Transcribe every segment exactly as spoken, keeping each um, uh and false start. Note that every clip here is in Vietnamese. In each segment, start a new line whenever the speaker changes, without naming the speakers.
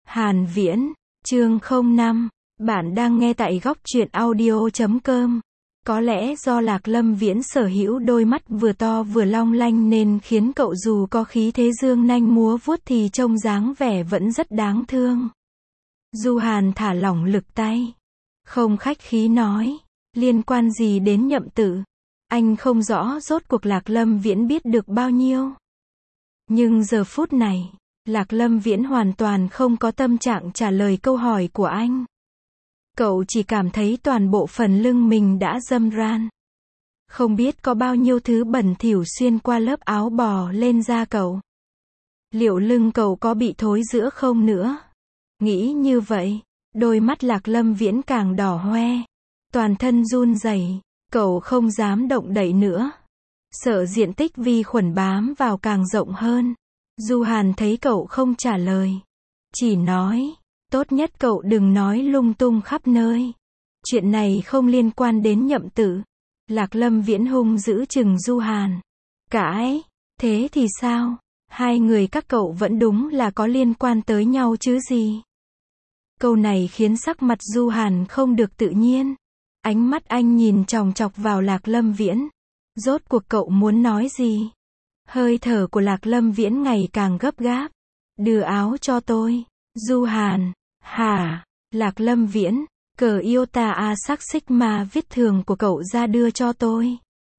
Hàn Viễn, chương không năm, bạn đang nghe tại góc truyện audio chấm com. Có lẽ do Lạc Lâm Viễn sở hữu đôi mắt vừa to vừa long lanh nên khiến cậu dù có khí thế dương nanh múa vuốt thì trông dáng vẻ vẫn rất đáng thương. Du Hàn thả lỏng lực tay, không khách khí nói, liên quan gì đến Nhậm Tử? Anh không rõ rốt cuộc Lạc Lâm Viễn biết được bao nhiêu. Nhưng giờ phút này, Lạc Lâm Viễn hoàn toàn không có tâm trạng trả lời câu hỏi của anh. Cậu chỉ cảm thấy toàn bộ phần lưng mình đã râm ran. Không biết có bao nhiêu thứ bẩn thỉu xuyên qua lớp áo bò lên da cậu. Liệu lưng cậu có bị thối rữa không nữa? Nghĩ như vậy, đôi mắt Lạc Lâm Viễn càng đỏ hoe. Toàn thân run rẩy, cậu không dám động đậy nữa. Sợ diện tích vi khuẩn bám vào càng rộng hơn. Du Hàn thấy cậu không trả lời, chỉ nói, tốt nhất cậu đừng nói lung tung khắp nơi. Chuyện này không liên quan đến Nhậm Tử. Lạc Lâm Viễn hung dữ chừng Du Hàn. Cãi, thế thì sao? Hai người các cậu vẫn đúng là có liên quan tới nhau chứ gì? Câu này khiến sắc mặt Du Hàn không được tự nhiên. Ánh mắt anh nhìn chòng chọc vào Lạc Lâm Viễn. Rốt cuộc cậu muốn nói gì? Hơi thở của Lạc Lâm Viễn ngày càng gấp gáp. Đưa áo cho tôi. Du Hàn, hả? Lạc Lâm Viễn, cờ Iota A sắc Sigma viết thường của cậu ra đưa cho tôi.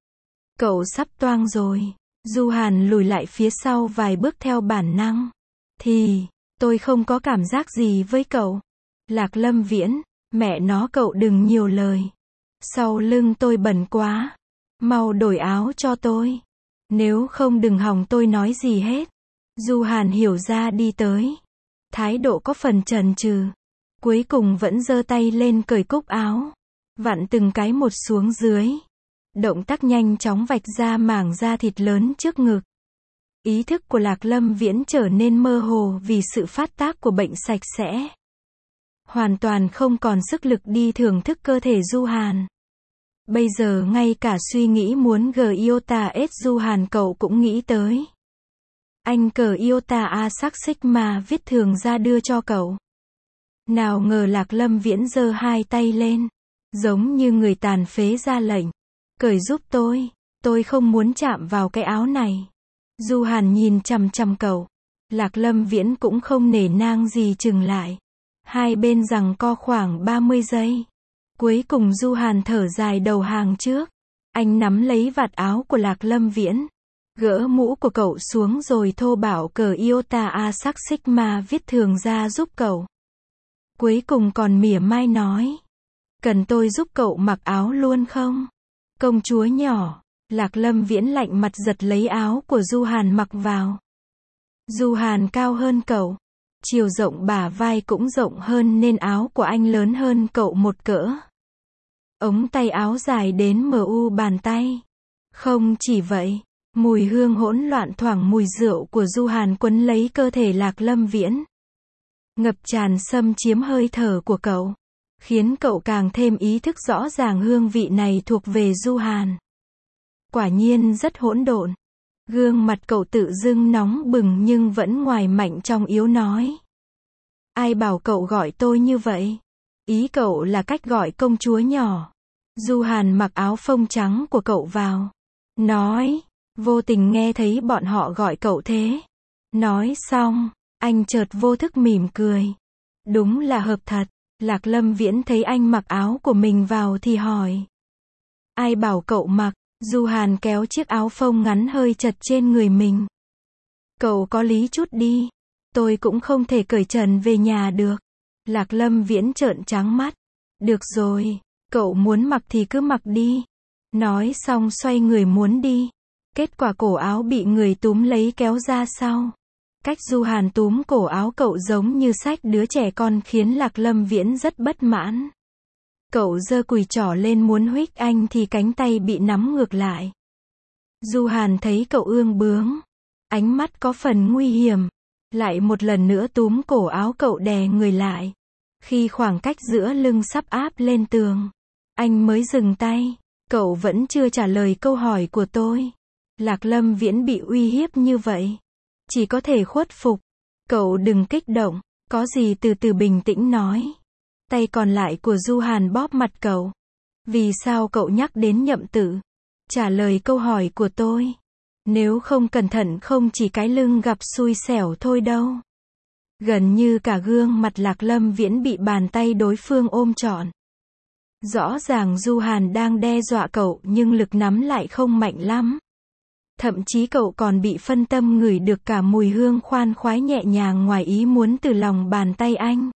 Cậu sắp toang rồi. Du Hàn lùi lại phía sau vài bước theo bản năng. Thì, tôi không có cảm giác gì với cậu. Lạc Lâm Viễn, mẹ nó cậu đừng nhiều lời. Sau lưng tôi bẩn quá. Mau đổi áo cho tôi. Nếu không đừng hòng tôi nói gì hết. Du Hàn hiểu ra đi tới. Thái độ có phần chần chừ. Cuối cùng vẫn giơ tay lên cởi cúc áo. Vặn từng cái một xuống dưới. Động tác nhanh chóng vạch ra mảng da thịt lớn trước ngực. Ý thức của Lạc Lâm Viễn trở nên mơ hồ vì sự phát tác của bệnh sạch sẽ. Hoàn toàn không còn sức lực đi thưởng thức cơ thể Du Hàn. Bây giờ ngay cả suy nghĩ muốn gờ Iota S Du Hàn cậu cũng nghĩ tới. Anh cờ Iota A sắc Sigma viết thường ra đưa cho cậu. Nào ngờ Lạc Lâm Viễn giơ hai tay lên, giống như người tàn phế ra lệnh. Cởi giúp tôi, tôi không muốn chạm vào cái áo này. Du Hàn nhìn chằm chằm cậu. Lạc Lâm Viễn cũng không nể nang gì chừng lại. Hai bên giằng co khoảng ba mươi giây. Cuối cùng Du Hàn thở dài đầu hàng trước. Anh nắm lấy vạt áo của Lạc Lâm Viễn. Gỡ mũ của cậu xuống rồi thô bạo cờ Iota A sắc Sigma viết thường ra giúp cậu. Cuối cùng còn mỉa mai nói. Cần tôi giúp cậu mặc áo luôn không? Công chúa nhỏ. Lạc Lâm Viễn lạnh mặt giật lấy áo của Du Hàn mặc vào. Du Hàn cao hơn cậu. Chiều rộng bả vai cũng rộng hơn nên áo của anh lớn hơn cậu một cỡ. Ống tay áo dài đến mờ u bàn tay. Không chỉ vậy, mùi hương hỗn loạn thoảng mùi rượu của Du Hàn quấn lấy cơ thể Lạc Lâm Viễn. Ngập tràn xâm chiếm hơi thở của cậu. Khiến cậu càng thêm ý thức rõ ràng hương vị này thuộc về Du Hàn. Quả nhiên rất hỗn độn. Gương mặt cậu tự dưng nóng bừng nhưng vẫn ngoài mạnh trong yếu nói. Ai bảo cậu gọi tôi như vậy? Ý cậu là cách gọi công chúa nhỏ. Du Hàn mặc áo phông trắng của cậu vào. Nói, vô tình nghe thấy bọn họ gọi cậu thế. Nói xong, anh chợt vô thức mỉm cười. Đúng là hợp thật. Lạc Lâm Viễn thấy anh mặc áo của mình vào thì hỏi. Ai bảo cậu mặc? Du Hàn kéo chiếc áo phông ngắn hơi chật trên người mình. Cậu có lý chút đi. Tôi cũng không thể cởi trần về nhà được. Lạc Lâm Viễn trợn trắng mắt. Được rồi, cậu muốn mặc thì cứ mặc đi. Nói xong xoay người muốn đi. Kết quả cổ áo bị người túm lấy kéo ra sau. Cách Du Hàn túm cổ áo cậu giống như xách đứa trẻ con khiến Lạc Lâm Viễn rất bất mãn. Cậu giơ cùi trỏ lên muốn huých anh thì cánh tay bị nắm ngược lại. Du Hàn thấy cậu ương bướng. Ánh mắt có phần nguy hiểm. Lại một lần nữa túm cổ áo cậu đè người lại. Khi khoảng cách giữa lưng sắp áp lên tường, anh mới dừng tay. Cậu vẫn chưa trả lời câu hỏi của tôi. Lạc Lâm Viễn bị uy hiếp như vậy. Chỉ có thể khuất phục. Cậu đừng kích động. Có gì từ từ bình tĩnh nói. Tay còn lại của Du Hàn bóp mặt cậu. Vì sao cậu nhắc đến Nhậm Tử? Trả lời câu hỏi của tôi. Nếu không cẩn thận không chỉ cái lưng gặp xui xẻo thôi đâu. Gần như cả gương mặt Lạc Lâm Viễn bị bàn tay đối phương ôm trọn. Rõ ràng Du Hàn đang đe dọa cậu nhưng lực nắm lại không mạnh lắm. Thậm chí cậu còn bị phân tâm ngửi được cả mùi hương khoan khoái nhẹ nhàng ngoài ý muốn từ lòng bàn tay anh.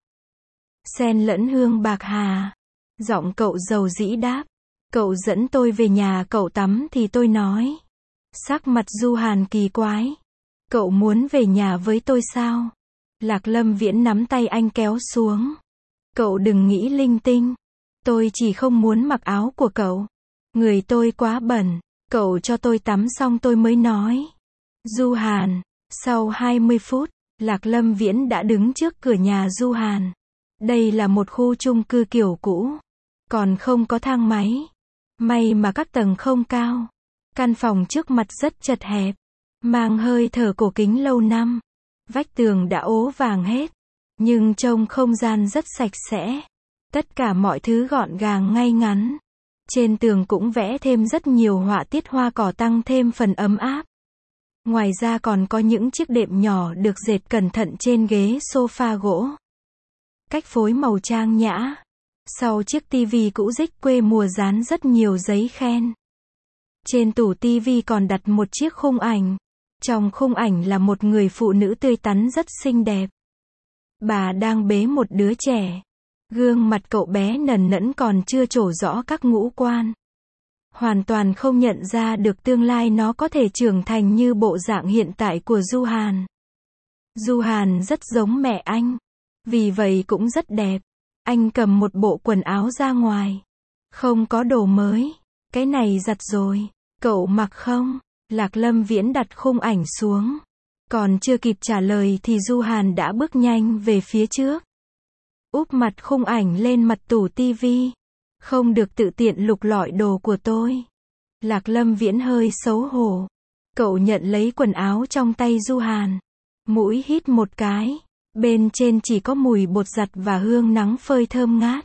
Xen lẫn hương bạc hà. Giọng cậu dầu dĩ đáp. Cậu dẫn tôi về nhà cậu tắm thì tôi nói. Sắc mặt Du Hàn kỳ quái. Cậu muốn về nhà với tôi sao? Lạc Lâm Viễn nắm tay anh kéo xuống. Cậu đừng nghĩ linh tinh. Tôi chỉ không muốn mặc áo của cậu. Người tôi quá bẩn. Cậu cho tôi tắm xong tôi mới nói. Du Hàn. Sau hai mươi phút, Lạc Lâm Viễn đã đứng trước cửa nhà Du Hàn. Đây là một khu chung cư kiểu cũ. Còn không có thang máy. May mà các tầng không cao. Căn phòng trước mặt rất chật hẹp. Mang hơi thở cổ kính lâu năm. Vách tường đã ố vàng hết. Nhưng trông không gian rất sạch sẽ. Tất cả mọi thứ gọn gàng ngay ngắn. Trên tường cũng vẽ thêm rất nhiều họa tiết hoa cỏ tăng thêm phần ấm áp. Ngoài ra còn có những chiếc đệm nhỏ được dệt cẩn thận trên ghế sofa gỗ. Cách phối màu trang nhã. Sau chiếc tivi cũ rích quê mùa dán rất nhiều giấy khen. Trên tủ tivi còn đặt một chiếc khung ảnh. Trong khung ảnh là một người phụ nữ tươi tắn rất xinh đẹp. Bà đang bế một đứa trẻ. Gương mặt cậu bé nần nẫn còn chưa trổ rõ các ngũ quan. Hoàn toàn không nhận ra được tương lai nó có thể trưởng thành như bộ dạng hiện tại của Du Hàn. Du Hàn rất giống mẹ anh. Vì vậy cũng rất đẹp. Anh cầm một bộ quần áo ra ngoài. Không có đồ mới. Cái này giặt rồi. Cậu mặc không? Lạc Lâm Viễn đặt khung ảnh xuống. Còn chưa kịp trả lời thì Du Hàn đã bước nhanh về phía trước. Úp mặt khung ảnh lên mặt tủ tivi. Không được tự tiện lục lọi đồ của tôi. Lạc Lâm Viễn hơi xấu hổ. Cậu nhận lấy quần áo trong tay Du Hàn. Mũi hít một cái. Bên trên chỉ có mùi bột giặt và hương nắng phơi thơm ngát.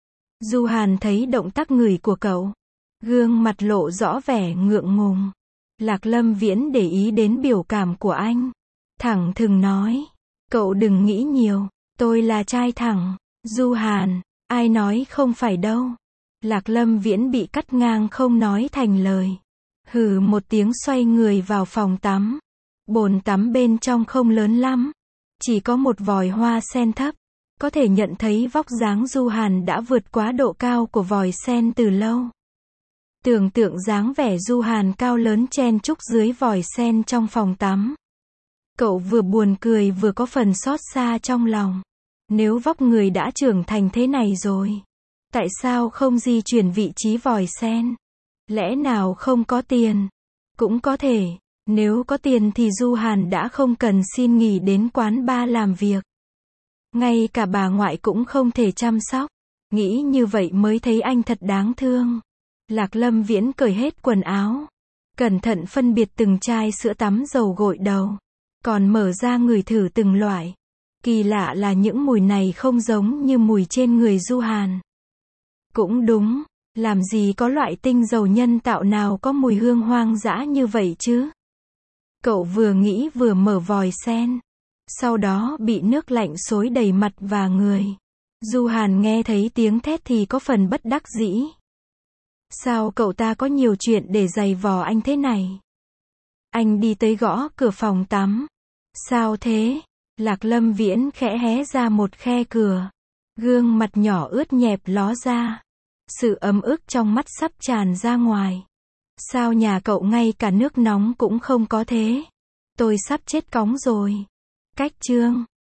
Du Hàn thấy động tác ngửi của cậu. Gương mặt lộ rõ vẻ ngượng ngùng. Lạc Lâm Viễn để ý đến biểu cảm của anh. Thẳng thừng nói. Cậu đừng nghĩ nhiều. Tôi là trai thẳng. Du Hàn. Ai nói không phải đâu. Lạc Lâm Viễn bị cắt ngang không nói thành lời. Hừ một tiếng xoay người vào phòng tắm. Bồn tắm bên trong không lớn lắm. Chỉ có một vòi hoa sen thấp. Có thể nhận thấy vóc dáng Du Hàn đã vượt quá độ cao của vòi sen từ lâu. Tưởng tượng dáng vẻ Du Hàn cao lớn chen chúc dưới vòi sen trong phòng tắm. Cậu vừa buồn cười vừa có phần xót xa trong lòng. Nếu vóc người đã trưởng thành thế này rồi, tại sao không di chuyển vị trí vòi sen? Lẽ nào không có tiền? Cũng có thể, nếu có tiền thì Du Hàn đã không cần xin nghỉ đến quán bar làm việc. Ngay cả bà ngoại cũng không thể chăm sóc. Nghĩ như vậy mới thấy anh thật đáng thương. Lạc Lâm Viễn cởi hết quần áo. Cẩn thận phân biệt từng chai sữa tắm dầu gội đầu. Còn mở ra ngửi thử từng loại. Kỳ lạ là những mùi này không giống như mùi trên người Du Hàn. Cũng đúng, làm gì có loại tinh dầu nhân tạo nào có mùi hương hoang dã như vậy chứ? Cậu vừa nghĩ vừa mở vòi sen. Sau đó bị nước lạnh xối đầy mặt và người. Du Hàn nghe thấy tiếng thét thì có phần bất đắc dĩ. Sao cậu ta có nhiều chuyện để giày vò anh thế này? Anh đi tới gõ cửa phòng tắm. Sao thế? Lạc Lâm Viễn khẽ hé ra một khe cửa. Gương mặt nhỏ ướt nhẹp ló ra. Sự ấm ức trong mắt sắp tràn ra ngoài. Sao nhà cậu ngay cả nước nóng cũng không có thế? Tôi sắp chết cóng rồi. Cách chương